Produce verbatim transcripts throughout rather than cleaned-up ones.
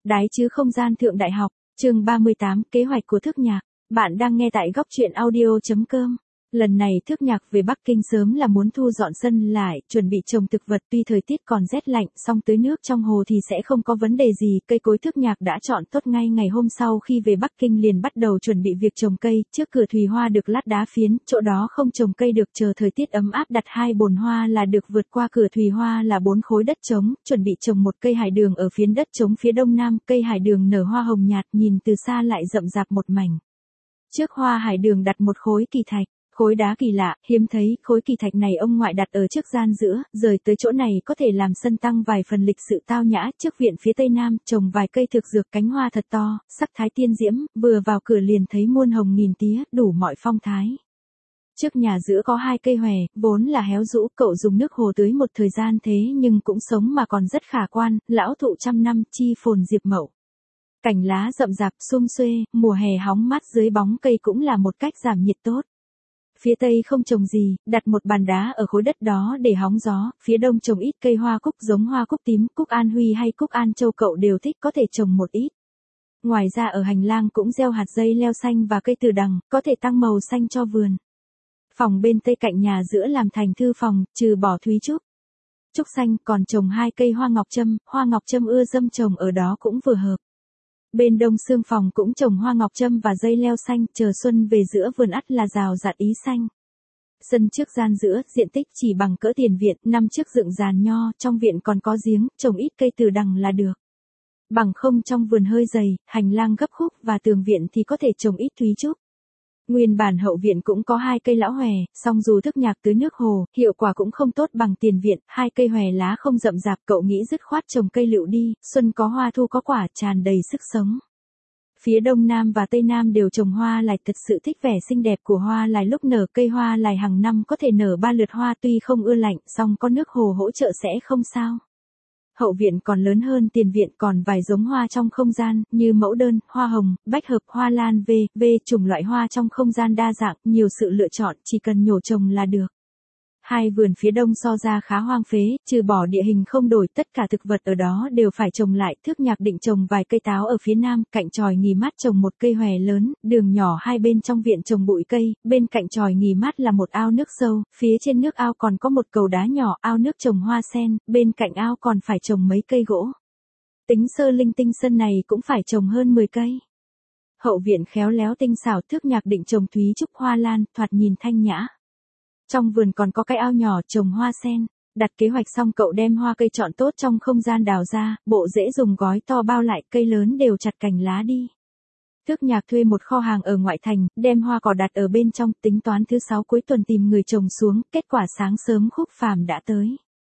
Đái chứ không gian thượng đại học, chương ba mươi tám, kế hoạch của Thức Nhạc. Bạn đang nghe tại góc truyện audio chấm com. Lần này Thức Nhạc về Bắc Kinh sớm là muốn thu dọn sân lại, chuẩn bị trồng thực vật, tuy thời tiết còn rét lạnh, song tưới nước trong hồ thì sẽ không có vấn đề gì. Cây cối Thức Nhạc đã chọn tốt ngay ngày hôm sau khi về Bắc Kinh liền bắt đầu chuẩn bị việc trồng cây, trước cửa Thùy Hoa được lát đá phiến, chỗ đó không trồng cây được, chờ thời tiết ấm áp đặt hai bồn hoa là được, vượt qua cửa Thùy Hoa là bốn khối đất trống, chuẩn bị trồng một cây hải đường ở phiến đất trống phía đông nam, cây hải đường nở hoa hồng nhạt, nhìn từ xa lại rậm rạp một mảnh. Trước hoa hải đường đặt một khối kỳ thạch. Khối đá kỳ lạ, hiếm thấy, khối kỳ thạch này ông ngoại đặt ở trước gian giữa, rời tới chỗ này có thể làm sân tăng vài phần lịch sự tao nhã. Trước viện phía tây nam, trồng vài cây thực dược, cánh hoa thật to, sắc thái tiên diễm, vừa vào cửa liền thấy muôn hồng nghìn tía, đủ mọi phong thái. Trước nhà giữa có hai cây hòe, vốn là héo rũ, cậu dùng nước hồ tưới một thời gian thế nhưng cũng sống mà còn rất khả quan, lão thụ trăm năm, chi phồn diệp mậu. Cành lá rậm rạp, sum xuê, mùa hè hóng mát dưới bóng cây cũng là một cách giảm nhiệt tốt. Phía tây không trồng gì, đặt một bàn đá ở khối đất đó để hóng gió, phía đông trồng ít cây hoa cúc giống hoa cúc tím, cúc An Huy hay cúc An Châu cậu đều thích, có thể trồng một ít. Ngoài ra ở hành lang cũng gieo hạt dây leo xanh và cây từ đằng, có thể tăng màu xanh cho vườn. Phòng bên tây cạnh nhà giữa làm thành thư phòng, trừ bỏ thúy trúc. Trúc xanh còn trồng hai cây hoa ngọc trâm, hoa ngọc trâm ưa dâm trồng ở đó cũng vừa hợp. Bên đông xương phòng cũng trồng hoa ngọc trâm và dây leo xanh, chờ xuân về giữa vườn ắt là rào rạt ý xanh. Sân trước gian giữa, diện tích chỉ bằng cỡ tiền viện, năm trước dựng giàn nho, trong viện còn có giếng, trồng ít cây từ đằng là được. Bằng không trong vườn hơi dày, hành lang gấp khúc và tường viện thì có thể trồng ít thúy trúc. Nguyên bản hậu viện cũng có hai cây lão hòe, song dù Thức Nhạc tưới nước hồ, hiệu quả cũng không tốt bằng tiền viện, hai cây hòe lá không rậm rạp, cậu nghĩ dứt khoát trồng cây lựu đi, xuân có hoa thu có quả, tràn đầy sức sống. Phía đông nam và tây nam đều trồng hoa lài, thật sự thích vẻ xinh đẹp của hoa lài lúc nở, cây hoa lài hàng năm có thể nở ba lượt hoa, tuy không ưa lạnh, song có nước hồ hỗ trợ sẽ không sao. Hậu viện còn lớn hơn tiền viện, còn vài giống hoa trong không gian, như mẫu đơn, hoa hồng, bách hợp, hoa lan v, v chủng loại hoa trong không gian đa dạng, nhiều sự lựa chọn, chỉ cần nhổ trồng là được. Hai vườn phía đông so ra khá hoang phế, trừ bỏ địa hình không đổi, tất cả thực vật ở đó đều phải trồng lại. Thức Nhạc định trồng vài cây táo ở phía nam, cạnh chòi nghỉ mát trồng một cây hòe lớn, đường nhỏ hai bên trong viện trồng bụi cây, bên cạnh chòi nghỉ mát là một ao nước sâu, phía trên nước ao còn có một cầu đá nhỏ, ao nước trồng hoa sen, bên cạnh ao còn phải trồng mấy cây gỗ. Tính sơ linh tinh sân này cũng phải trồng hơn mười cây. Hậu viện khéo léo tinh xảo, Thức Nhạc định trồng thúy trúc hoa lan, thoạt nhìn thanh nhã. Trong vườn còn có cái ao nhỏ trồng hoa sen, đặt kế hoạch xong cậu đem hoa cây chọn tốt trong không gian đào ra, bộ rễ dùng gói to bao lại, cây lớn đều chặt cành lá đi. Thức Nhạc thuê một kho hàng ở ngoại thành, đem hoa cỏ đặt ở bên trong, tính toán thứ sáu cuối tuần tìm người trồng xuống, kết quả sáng sớm Khúc Phàm đã tới.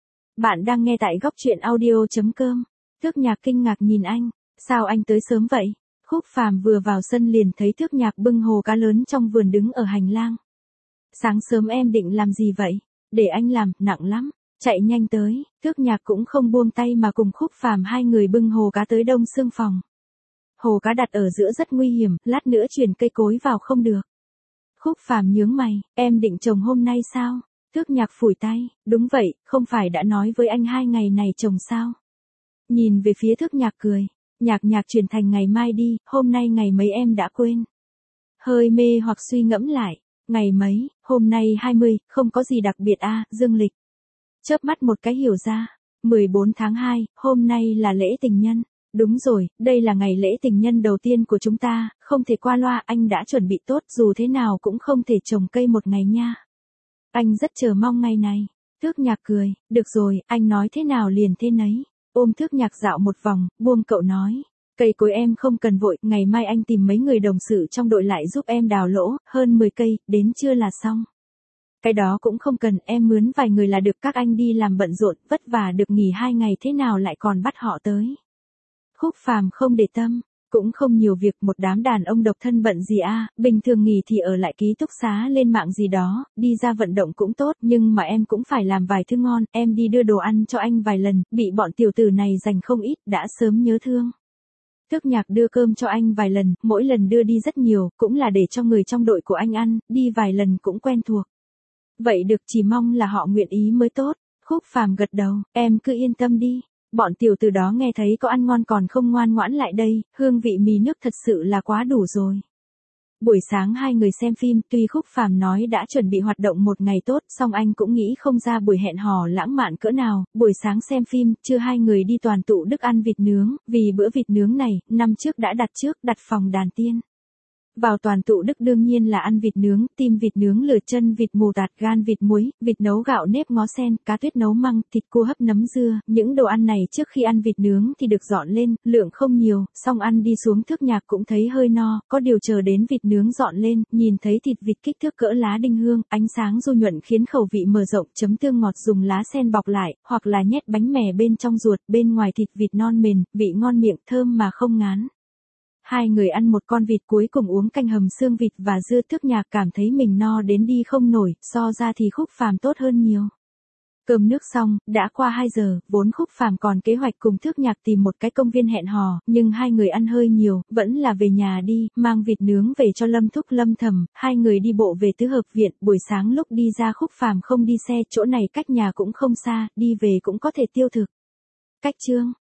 Bạn đang nghe tại góc truyện audio chấm com. Thức Nhạc kinh ngạc nhìn anh, sao anh tới sớm vậy? Khúc Phàm vừa vào sân liền thấy Thức Nhạc bưng hồ cá lớn trong vườn đứng ở hành lang. Sáng sớm em định làm gì vậy? Để anh làm, nặng lắm. Chạy nhanh tới, Thức Nhạc cũng không buông tay mà cùng Khúc Phàm hai người bưng hồ cá tới đông xương phòng. Hồ cá đặt ở giữa rất nguy hiểm, lát nữa chuyển cây cối vào không được. Khúc Phàm nhướng mày, em định trồng hôm nay sao? Thức Nhạc phủi tay, đúng vậy, không phải đã nói với anh hai ngày này trồng sao? Nhìn về phía Thức Nhạc cười, Nhạc Nhạc chuyển thành ngày mai đi, hôm nay ngày mấy em đã quên. Hơi mê hoặc suy ngẫm lại. Ngày mấy, hôm nay hai mươi, không có gì đặc biệt a, à, dương lịch. Chớp mắt một cái hiểu ra, mười bốn tháng hai, hôm nay là lễ tình nhân. Đúng rồi, đây là ngày lễ tình nhân đầu tiên của chúng ta, không thể qua loa, anh đã chuẩn bị tốt, dù thế nào cũng không thể trồng cây một ngày nha. Anh rất chờ mong ngày này. Thức Nhạc cười, được rồi, anh nói thế nào liền thế nấy. Ôm Thức Nhạc dạo một vòng, buông cậu nói. Cây cối em không cần vội, ngày mai anh tìm mấy người đồng sự trong đội lại giúp em đào lỗ, hơn mười cây, đến trưa là xong. Cái đó cũng không cần, em mướn vài người là được, các anh đi làm bận rộn, vất vả được nghỉ hai ngày thế nào lại còn bắt họ tới. Khúc Phàm không để tâm, cũng không nhiều việc, một đám đàn ông độc thân bận gì a, à, bình thường nghỉ thì ở lại ký túc xá lên mạng gì đó, đi ra vận động cũng tốt, nhưng mà em cũng phải làm vài thứ ngon, em đi đưa đồ ăn cho anh vài lần, bị bọn tiểu tử này giành không ít, đã sớm nhớ thương. Thức Nhạc đưa cơm cho anh vài lần, mỗi lần đưa đi rất nhiều, cũng là để cho người trong đội của anh ăn, đi vài lần cũng quen thuộc. Vậy được, chỉ mong là họ nguyện ý mới tốt. Khúc Phàm gật đầu, em cứ yên tâm đi. Bọn tiểu từ đó nghe thấy có ăn ngon còn không ngoan ngoãn lại đây, hương vị mì nước thật sự là quá đủ rồi. Buổi sáng hai người xem phim, tuy Khúc Phàm nói đã chuẩn bị hoạt động một ngày tốt, song anh cũng nghĩ không ra buổi hẹn hò lãng mạn cỡ nào. Buổi sáng xem phim, trưa hai người đi Toàn Tụ Đức ăn vịt nướng, vì bữa vịt nướng này, năm trước đã đặt trước, đặt phòng đàn tiên. Vào Toàn Tụ Đức đương nhiên là ăn vịt nướng, tim vịt nướng, lửa chân vịt mù tạt, gan vịt muối, vịt nấu gạo nếp ngó sen, cá tuyết nấu măng, thịt cua hấp nấm dưa. Những đồ ăn này trước khi ăn vịt nướng thì được dọn lên, lượng không nhiều, xong ăn đi xuống Thước Nhạc cũng thấy hơi no, có điều chờ đến vịt nướng dọn lên, nhìn thấy thịt vịt kích thước cỡ lá đinh hương, ánh sáng du nhuận khiến khẩu vị mở rộng, chấm tương ngọt dùng lá sen bọc lại, hoặc là nhét bánh mè bên trong ruột, bên ngoài thịt vịt non mềm, vị ngon miệng, thơm mà không ngán. Hai người ăn một con vịt cuối cùng uống canh hầm xương vịt và dưa. Thước Nhạc cảm thấy mình no đến đi không nổi, so ra thì Khúc Phàm tốt hơn nhiều. Cơm nước xong, đã qua hai giờ, vốn Khúc Phàm còn kế hoạch cùng Thước Nhạc tìm một cái công viên hẹn hò, nhưng hai người ăn hơi nhiều, vẫn là về nhà đi, mang vịt nướng về cho Lâm Thúc Lâm Thẩm, hai người đi bộ về Tứ Hợp Viện. Buổi sáng lúc đi ra Khúc Phàm không đi xe, chỗ này cách nhà cũng không xa, đi về cũng có thể tiêu thực. Cách chương